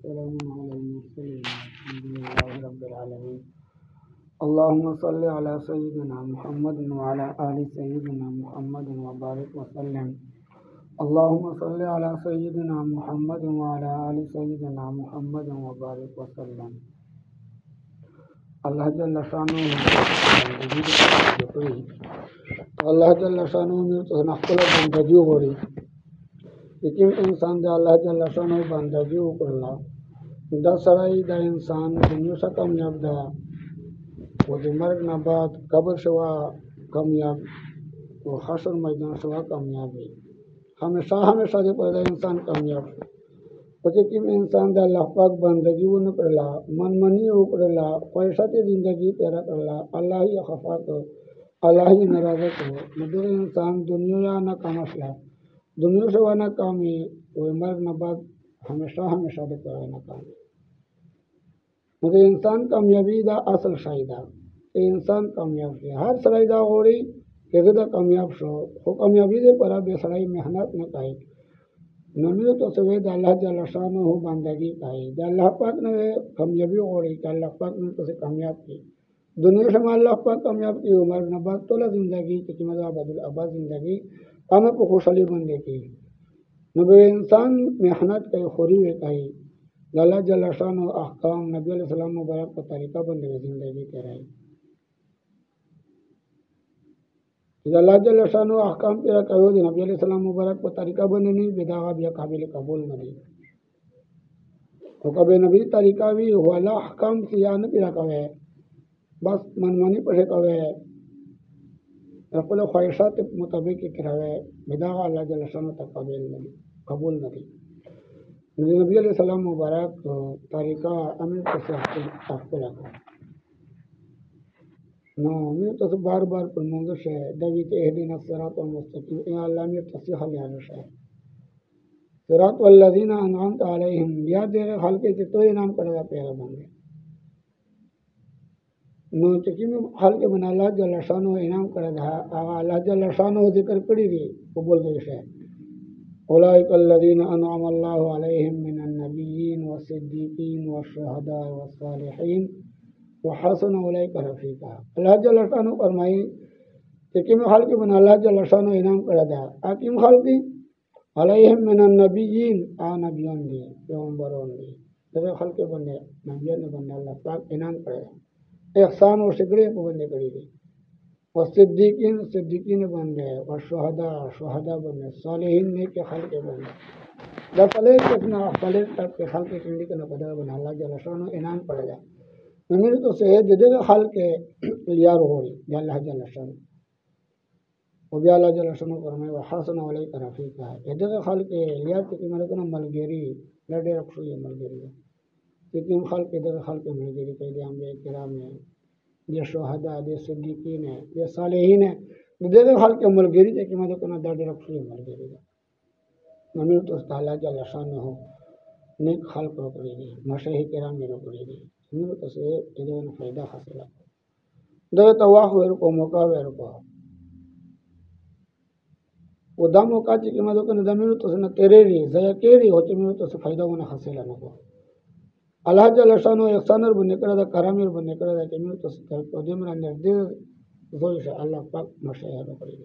وسلام على المرسلين الحمد لله رب العالمين. اللهم صل على سيدنا محمد وعلى آل سيدنا محمد وبارك وسلم. اللهم صل على سيدنا محمد وعلى آل سيدنا محمد وبارك وسلم. اللہ جل شانہ اللہ جل شانہ میں تو نخل بندگی غوری لیکن انسان دے اللہ جل شانہ بندگی وکړه دا سړی دا انسان دنیا څخه کامیاب ده و د مرګ نه بعد قبر شوا کامیاب و حشر میدان شوا کامیاب وي ہمیشہ دې پر دا انسان کامیاب شو او چې کوم انسان د الله پاک بندگی ونه کړله منمني وکړله خواهشات زندگی تیرا کړله الله یې خفا کړ الله یې ناراضه کړ نو دغه انسان دنیا ناکامه شوه دنیا شوا ناکامي و مرګ نه بعد ہمیشہ دې پر ناکامي نو د انسان کامیابی دا اصل شی ده انسان کامیاب شي هر سړی دا غواړي چې زه دا کامیاب شو خو کامیابی دې پر به سړی محنت نه کوي نو تو سوی د الله جل شانه بندگی کوي د الله پاک نه کامیابی غواړي چې الله پاک نو ته کامیاب کړي دنیا شمه الله پاک کامیاب کړي عمر نه بعد ټول زندگی چې کومه ابد الابد زندگی هغه په خوشحالي باندې کوي نو به انسان محنت کوي خوري کوي د الله جل شانه احکام نبی علیہ السلام مبارک په طریقه باندې زندگی کوي د الله جل شانه احکام پیرا کوي د نبی علیہ السلام مبارک په طریقه باندې نه بداغه بیا قابل قبول نه دي او کبه نبی طریقه وی هو الله احکام سیان پیرا کوي بس منمانی پڑھے کوي خپل خواهشات مطابق کراوي بداغه الله جل شانه قبول نه دي نبی علیہ السلام مبارک طریقہ امیر سے خپل نو مې تاسو بار پر مونږ شه د وی ته اهدنا الصراط المستقيم اے الله مې تصحیح لیانو شه صراط والذین انعمت علیهم یاد دې خلق چې تو انعام کړی پیغام باندې نو چې کوم خلق باندې الله جل شانه انعام کړی دا هغه الله جل شانه ذکر کړی دی قبول دې شه اولئک الذین انعم الله علیهم من النبیین والصدیقین والشهداء والصالحین وحسن اولئک رفیقا اللہ جل شانہ فرمائی کہ کم خلق بن اللہ جل شانہ انعام کر دا اکیم خلق علیہم من النبیین نبیان دی پیغمبران دی دغه خلق بندے نبیان بندے اللہ پاک انعام کر دا احسان و شکر بندے کری دی صدیقین بندے شہداء بندے صالحین نیک خلق بندے دا صالح تک کے خلق کندی کے نقدر بن اللہ جل شانہ انعام کر دا میرے تو سے جدے خلق لیار ہوئی یا اللہ جل شان او بیا اللہ جل شان فرمائے وحسن علیک رفیقا جدے خلق لیار کی میرے کو ملگری لڑے رکھو یہ ملگری لیکن خلق جدے خلق ملگری کہ دے انبیاء کرام نے یہ شہداء دے صدیقین ہیں یہ صالحین ہیں جدے خلق ملگری کہ میرے کو لڑے رکھو یہ ملگری میرے تو اللہ جل شان ہو نیک خلق روکڑی دی مشایخ کرام نے روکڑی دی میرے تو سے ادھر فائدہ حاصل ہے دغه تواخ ورکو موقع ورکو و دا موقع چې کومه دوه نه میرے تو نه تیرې ری ځای کېری او چې میرے تو سے فائدہ ونه حاصل نه کو الله جل شانو احسان ور باندې کړه دا کرام ور باندې کړه دا چې میرے تو سے په دې مران دې زوی شه الله پاک مشایخ کړی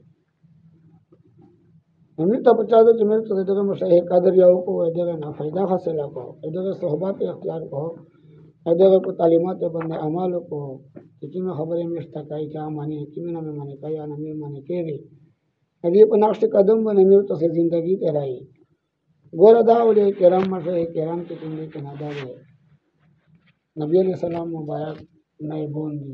ہمیں تو بچا دو کہ میرے تو دغه مشایخ قادر یاو کو دغه نه فائدہ حاصل کو دغه صحبت اختیار کو ادھر کو تعلیمات بندے اعمال کو کتنا خبریں مشتا کائی کیا مانے کتنا میں مانے کایا نہ میں مانے کے ری ابھی کو نقش قدم بنے میرے تو سے زندگی تیرائی گور ادا ولے کرام مشے کرام کے تم کے نہ دے نبی علیہ السلام مبارک نئے بون دی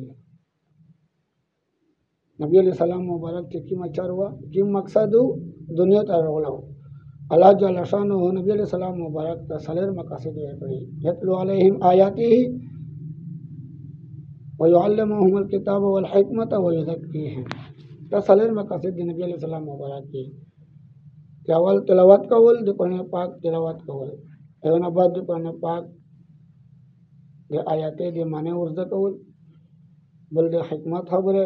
نبی علیہ السلام مبارک کی مچار ہوا کی مقصد دنیا تا رولو اللہ جل شانہ نبی علیہ السلام مبارک تا سلیر مقاصد ہے پڑھی یتلو علیہم آیاتی ویعلمہم الکتاب والحکمت ویزکیہم تا سلیر مقاصد نبی علیہ السلام مبارک کی کہ اول تلاوت کول دی قرآن پاک تلاوت کول ایون بعد دی قرآن پاک دی آیاتی دی معنی ورزد کول بل دی حکمت خبر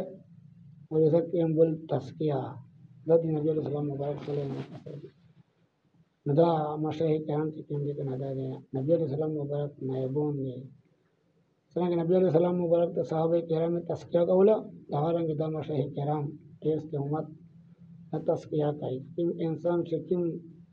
ویزکیہم بل تسکیہ دا دی نبی علیہ السلام مبارک سلیر مقاصد ندا مشاهد كلام تكلم ذيك ندا نبي عليه السلام مبارك نايبون ني سنة نبي عليه السلام مبارك صحابة كرام تسكية قولا دهارن كدا مشاهد كرام كيس كمات تسكية كاي كم إنسان شكيم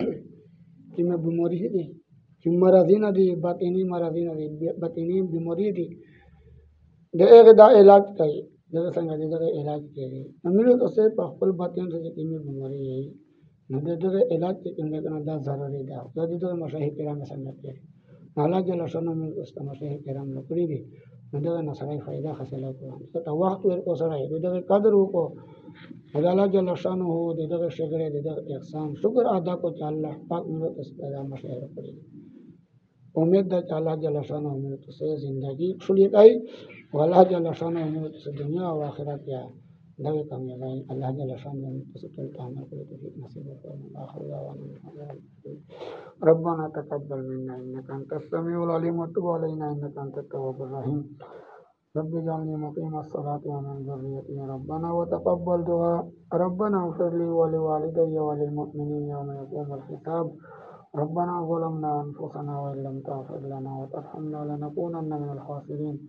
كم بموري دي كم مرضين دي باطني مرضين دي باطني بموري دي ده ایک دا علاج کئی جگہ سنگا دے جگہ علاج کری امیر تو سے پخپل باطن سے کمی بیماری ہے نہ دے جگہ علاج کے کندے کنا دا ضروری دا تو دے جگہ مشاہی کرام سنگا کری نالا جل شنو من اس کا مشاہی کرام لکڑی دی نہ جگہ نصرائی فائدہ حاصل کو تو وقت ور کو سرائی دے جگہ قدر کو اللہ جل شانہ ہو دے جگہ شکر دے جگہ احسان شکر ادا کو چ اللہ پاک میرے اس پیدا مشاہی لکڑی امید دا کہ اللہ جل شانہ میرے تو سے زندگی خلی گئی والله جل شانه من الدنيا وآخرت يا ذوي كم يزين الله جل شانه من تسكت تعمل كل توفيق نصيب ومن آخر دعوانا ربنا تقبل منا إنك أنت السميع العليم وتب علينا إنك أنت التواب الرحيم رب اجعلني مقيم الصلاة ومن ذريتي ربنا وتقبل دعاء ربنا اغفر لي ولوالدي وللمؤمنين يوم يقوم الحساب ربنا ظلمنا أنفسنا وإن لم تغفر لنا وترحمنا لنكونن من الخاسرين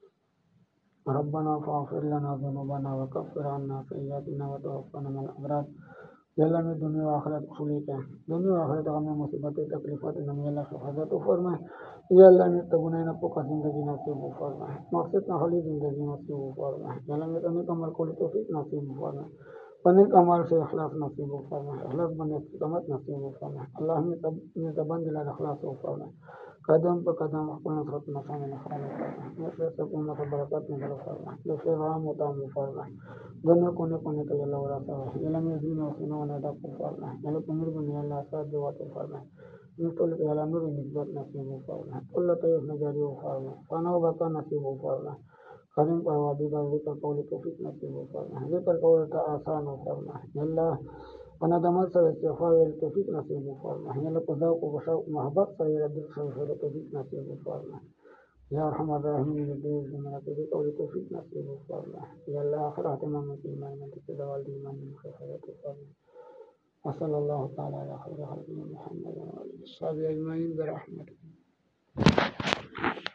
ربنا فاغفر لنا ذنوبنا وكفر عنا سيئاتنا وتوفنا مع الأبرار یاللہ میں دنیا و آخرت کھلی ہے دنیا و آخرت ہمیں مصیبتیں تکلیفات نمی اللہ حفاظت فرمائے یا اللہ میں تگنائے نہ پکا زندگی نصیب فرمائے مقصد نہ خالی زندگی نصیب فرمائے یا اللہ میں تمہیں کمال کو توفیق نصیب فرمائے پنے کمال سے اخلاص نصیب فرمائے اخلاص بنے استقامت نصیب فرمائے اللہ میں زبان دل اخلاص فرمائے قدم پر قدم اپنا نصرت نشان نخال فرمائے سے سکونت و برکت نظر فرمائے دوسرے رام متعم فرمائے دنیا کونے کونے کے اللہ ورثہ ہے علم دین و سنون ادا فرمائے اللہ تمر بنی اللہ ساتھ دوات فرمائے مثل کے اللہ نور نسبت نصیب فرمائے اللہ طیف نجاری فرمائے فنا و بقا نصیب فرمائے قدم پر وادی کا ذکر قول توفیق نصیب فرمائے ذکر قول تا آسان فرمائے اللہ وندمت سر استغفار والتوفیق نصیب فرمائے اللہ کو ذوق و شوق محبت سے دل سے توفیق نصیب فرمائے یا ارحم الراحمین دیر زمانہ کے قول توفیق نصیب فرمائے یا اللہ آخر خاتمہ میں ایمان میں تقوال ایمان میں خیرات فرمائے وصلی اللہ تعالی علی خیر خلق محمد و علیہ وصحبہ اجمعین برحمتہ